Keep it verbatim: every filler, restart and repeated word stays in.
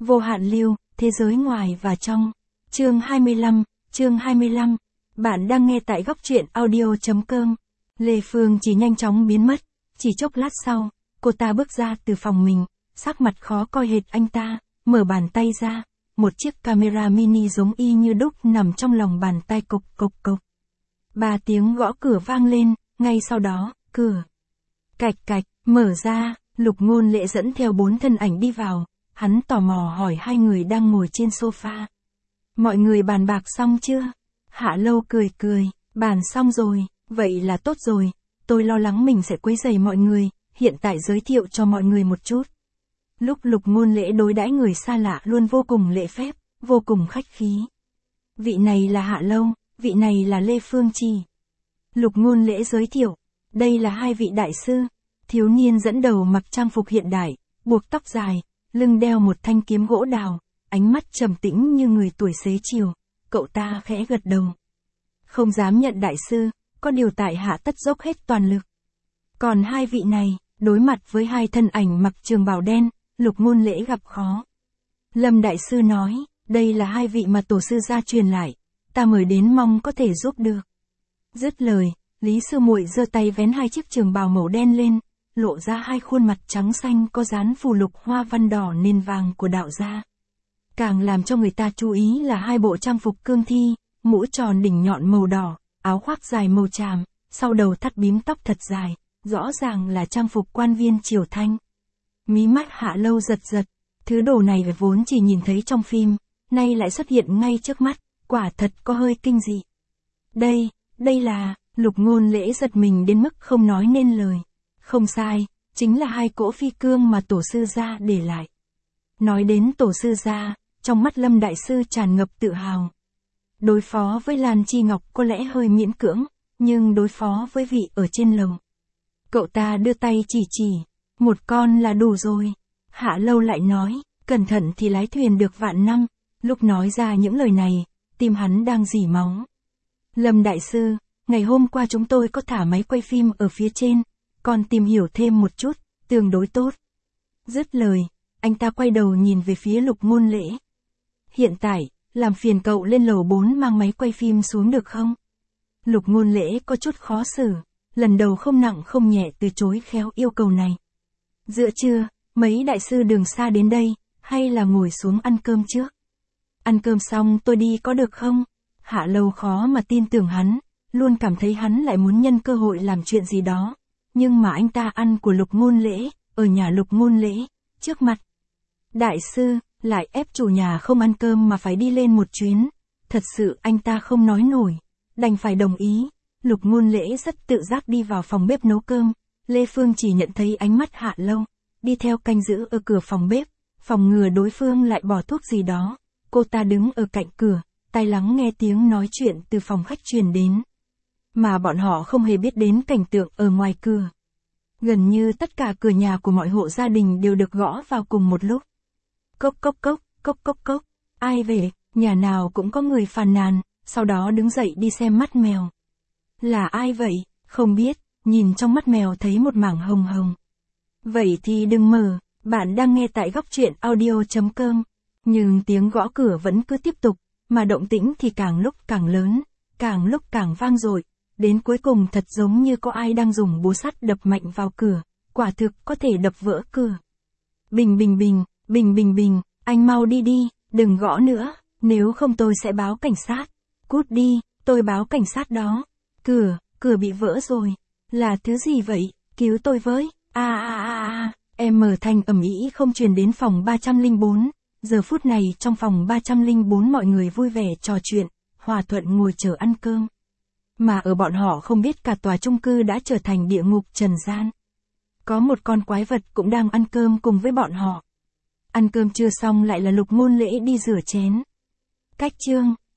Vô hạn lưu, thế giới ngoài và trong. Chương hai mươi lăm, chương hai mươi lăm. Bạn đang nghe tại góc truyện audio.com. Lê Phương chỉ nhanh chóng biến mất. Chỉ chốc lát sau, cô ta bước ra từ phòng mình, sắc mặt khó coi hệt anh ta, mở bàn tay ra. Một chiếc camera mini giống y như đúc nằm trong lòng bàn tay cộc cộc cộc. Ba tiếng gõ cửa vang lên, ngay sau đó, cửa cạch cạch, mở ra, Lục Ngôn Lễ dẫn theo bốn thân ảnh đi vào, hắn tò mò hỏi hai người đang ngồi trên sofa. Mọi người bàn bạc xong chưa? Hạ Lâu cười cười, bàn xong rồi, vậy là tốt rồi, tôi lo lắng mình sẽ quấy rầy mọi người, hiện tại giới thiệu cho mọi người một chút. Lúc Lục Ngôn Lễ đối đãi người xa lạ luôn vô cùng lễ phép, vô cùng khách khí. Vị này là Hạ Lâu, vị này là Lê Phương Trì. Lục Ngôn Lễ giới thiệu, đây là hai vị đại sư. Thiếu niên dẫn đầu mặc trang phục hiện đại, buộc tóc dài, lưng đeo một thanh kiếm gỗ đào, ánh mắt trầm tĩnh như người tuổi xế chiều, cậu ta khẽ gật đầu. Không dám nhận đại sư, có điều tại hạ tất dốc hết toàn lực. Còn hai vị này, đối mặt với hai thân ảnh mặc trường bào đen, Lục Ngôn Lễ gặp khó. Lâm đại sư nói, đây là hai vị mà tổ sư gia truyền lại, ta mời đến mong có thể giúp được. Dứt lời, Lý sư muội giơ tay vén hai chiếc trường bào màu đen lên, lộ ra hai khuôn mặt trắng xanh có dán phù lục hoa văn đỏ nền vàng của đạo gia. Càng làm cho người ta chú ý là hai bộ trang phục cương thi, mũ tròn đỉnh nhọn màu đỏ, áo khoác dài màu tràm, sau đầu thắt bím tóc thật dài, rõ ràng là trang phục quan viên triều Thanh. Mí mắt Hạ Lâu giật giật, thứ đồ này vốn chỉ nhìn thấy trong phim, nay lại xuất hiện ngay trước mắt, quả thật có hơi kinh dị. Đây, đây là, Lục Ngôn Lễ giật mình đến mức không nói nên lời. Không sai, chính là hai cỗ phi cương mà tổ sư gia để lại. Nói đến tổ sư gia, trong mắt Lâm đại sư tràn ngập tự hào. Đối phó với Lan Chi Ngọc có lẽ hơi miễn cưỡng, nhưng đối phó với vị ở trên lầu. Cậu ta đưa tay chỉ chỉ, một con là đủ rồi. Hạ Lâu lại nói, cẩn thận thì lái thuyền được vạn năm. Lúc nói ra những lời này, tim hắn đang rỉ máu. Lâm đại sư, ngày hôm qua chúng tôi có thả máy quay phim ở phía trên, còn tìm hiểu thêm một chút, tương đối tốt. Dứt lời, anh ta quay đầu nhìn về phía Lục Ngôn Lễ. Hiện tại, làm phiền cậu lên lầu bốn mang máy quay phim xuống được không? Lục Ngôn Lễ có chút khó xử, lần đầu không nặng không nhẹ từ chối khéo yêu cầu này. Giữa trưa, mấy đại sư đường xa đến đây, hay là ngồi xuống ăn cơm trước? Ăn cơm xong tôi đi có được không? Hạ Lâu khó mà tin tưởng hắn, luôn cảm thấy hắn lại muốn nhân cơ hội làm chuyện gì đó. Nhưng mà anh ta ăn của Lục Ngôn Lễ, ở nhà Lục Ngôn Lễ, trước mặt. Đại sư, lại ép chủ nhà không ăn cơm mà phải đi lên một chuyến. Thật sự anh ta không nói nổi, đành phải đồng ý. Lục Ngôn Lễ rất tự giác đi vào phòng bếp nấu cơm. Lê Phương chỉ nhận thấy ánh mắt Hạ Lâu, đi theo canh giữ ở cửa phòng bếp, phòng ngừa đối phương lại bỏ thuốc gì đó. Cô ta đứng ở cạnh cửa, tai lắng nghe tiếng nói chuyện từ phòng khách truyền đến. Mà bọn họ không hề biết đến cảnh tượng ở ngoài cửa. Gần như tất cả cửa nhà của mọi hộ gia đình đều được gõ vào cùng một lúc. Cốc cốc cốc, cốc cốc cốc, ai về, nhà nào cũng có người phàn nàn, sau đó đứng dậy đi xem mắt mèo. Là ai vậy, không biết, nhìn trong mắt mèo thấy một mảng hồng hồng. Vậy thì đừng mở, bạn đang nghe tại góc truyện audio.com. Nhưng tiếng gõ cửa vẫn cứ tiếp tục, mà động tĩnh thì càng lúc càng lớn, càng lúc càng vang dội. Đến cuối cùng thật giống như có ai đang dùng búa sắt đập mạnh vào cửa, quả thực có thể đập vỡ cửa. Bình bình bình, bình bình bình, anh mau đi đi, đừng gõ nữa, nếu không tôi sẽ báo cảnh sát. Cút đi, tôi báo cảnh sát đó. Cửa, cửa bị vỡ rồi. Là thứ gì vậy, cứu tôi với. A a a a, em mở thanh ầm ĩ không truyền đến phòng ba trăm lẻ bốn. Giờ phút này trong phòng ba trăm lẻ bốn mọi người vui vẻ trò chuyện, hòa thuận ngồi chờ ăn cơm. Mà ở bọn họ không biết cả tòa chung cư đã trở thành địa ngục trần gian. Có một con quái vật cũng đang ăn cơm cùng với bọn họ. Ăn cơm chưa xong lại là Lục Ngôn Lễ đi rửa chén. Cách chương